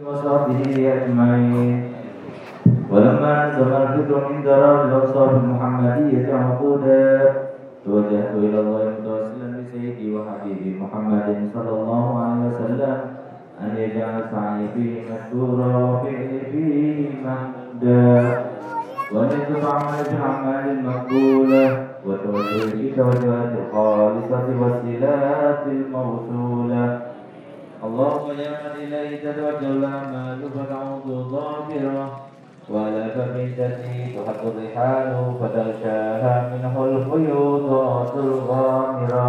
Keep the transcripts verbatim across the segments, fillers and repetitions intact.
وصحبه أجمعين. ولما نزل الفكر من درر الأوصاف المحمدية عقودا توجهت إلى الله متوسلا بسيدي وحبيبي محمد صلى الله عليه وسلم أن يجعل سعي فيه مشكورا وفعلي فيه محمودا وأن يتوب عملي بالأعمال المقبولة وتوجه في توجهات الخالصة والصلات الموصولة. اللهم يا من إليه تتوجه الأعمال فتعود ظاهرة ولا فمدتي تحط الرحال فتغشاها منه الخيوطات الغامرة.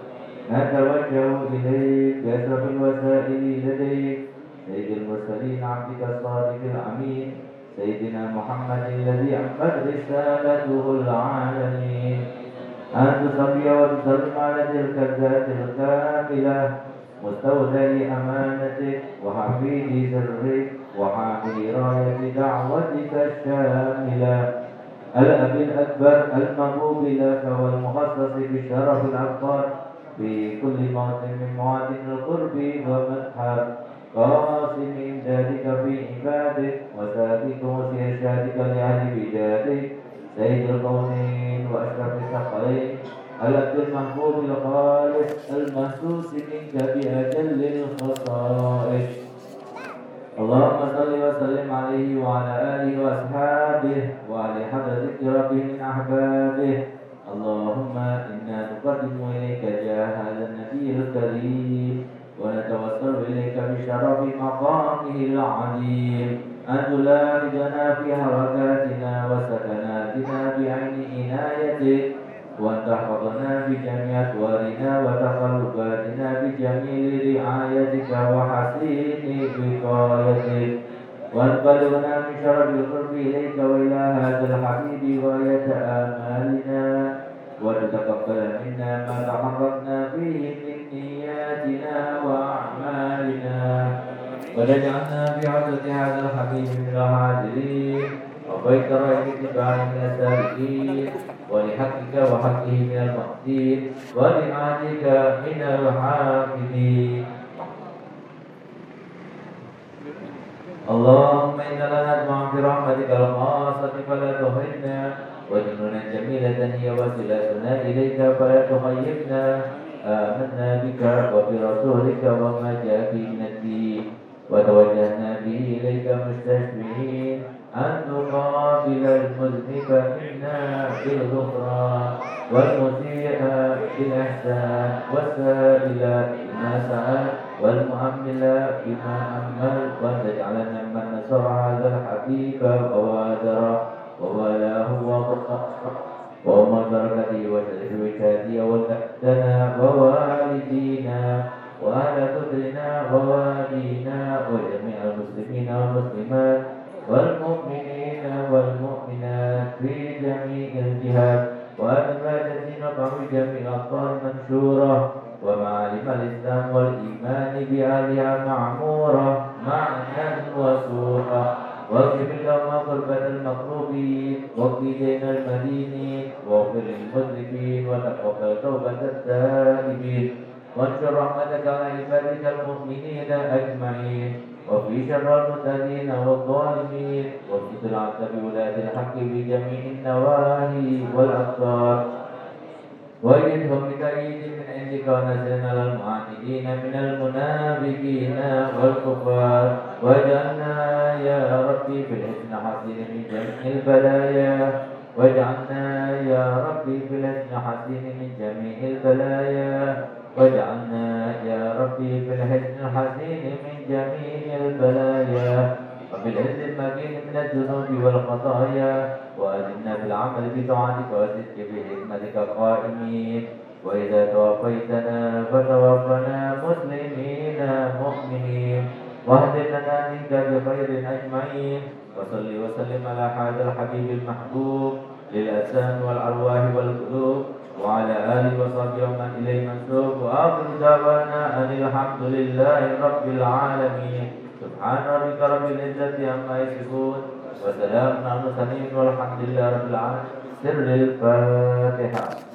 نتوجه إليك بأشرف الوسائل لديك سيد المرسلين عبدك الصادق الأمين سيدنا محمد الذي أنقذ رسالته العالمين أن تصلي وتسلم على تلك الذات الكاملة مستودع أمانتك وحفيد سرك وحامل راية دعوتك الشاملة الأب الأكبر المغوب لك والمخصص بالشرف الأكبر في كل موطن من مواطن القرب والمذهب قاسم إمدادك في عبادك وسابق وسيرشادك لأهل بجادك سيد الكونين وأشرف الثقلين العبد المحبوب الخالص المحسوس منك بأجل الخصائص. اللهم صل وسلم عليه وعلى آله وأصحابه وعلى حضرة ربه من أحبابه. اللهم إنا نقدم إليك جاه هذا النبي الكريم ونتوسل إليك بشرف مقامه العظيم أن تلاحظنا في حركاتنا وسكناتنا بعين عنايتك وأن تحفظنا بجميع أطوارنا وتقلباتنا بجميل رعايتك وحسين وقايتك وأن تبلغنا من شرف القرب إليك وإلى هذا الحبيب غاية آمالنا وتتقبل منا ما تحركنا فيه من نياتنا وأعمالنا وتجعلنا في عزة هذا الحبيب من الحاضرين وبيت رأيك اتباع من السابقين ولحقك وحقه من المقصين ولعادك من الحافظين. اللهم إنا نطمع في رحمتك الخاصة فلا تهلكنا وجنونا جميلة هي وسيلتنا إليك فلا تخيبنا. آمنا بك وبرسولك وما جاء به من الدين وتوجهنا به إليك مستشفعين أن تقابل المذنب منا بالغفران والمسيء بالإحسان والسائل بما سأل والمؤمل بما أمل وأن تجعلنا من نصر هذا الحبيب ووادر وولاه وأمر بركته وشرف وشادي وتحتنا ووالدينا وأهل قدرنا ووالينا وجميع المسلمين والمسلمات والمؤمنين والمؤمنات في جميع الجهات وأمجادين وقوم جميع الأقطار منشورة ومعالم الإسلام والإيمان بأهلها معمورة معنى وسورة واغفر اللهم قربة المقربين واقضي دين المدينين واغفر للمذنبين وتقبل توبة التائبين وانشر رحمتك على عبادك المؤمنين أجمعين وفي شر المعتدين والظالمين واسقط العدل بولاة الحق بجميع النواهي والأقطار وأيدهم بتأييد من عندك ونزلنا على المعاندين من المنافقين والكفار واجعلنا يا ربي في الحسن حسين من جميع البلايا واجعلنا يا ربي في الحسن حسين من جميع البلايا واجعلنا يا ربي في الحسن الحسين من جميع البلايا وبالعز المكين من الذنوب والخطايا وأذنا بالعمل بطاعتك وصدق بحكمتك قائمين وإذا توفيتنا فتوفنا مسلمين مؤمنين واهد لنا منك بخير أجمعين وصل وسلم على هذا الحبيب المحبوب للأجسام والأرواح والقلوب وعلى آله وصحبه ومن إليه منسوب وآخر دعوانا أن الحمد لله رب العالمين. سبحان ربك رب العزة عما يصفون وسلام على المرسلين والحمد لله رب العالمين. سر الفاتحة.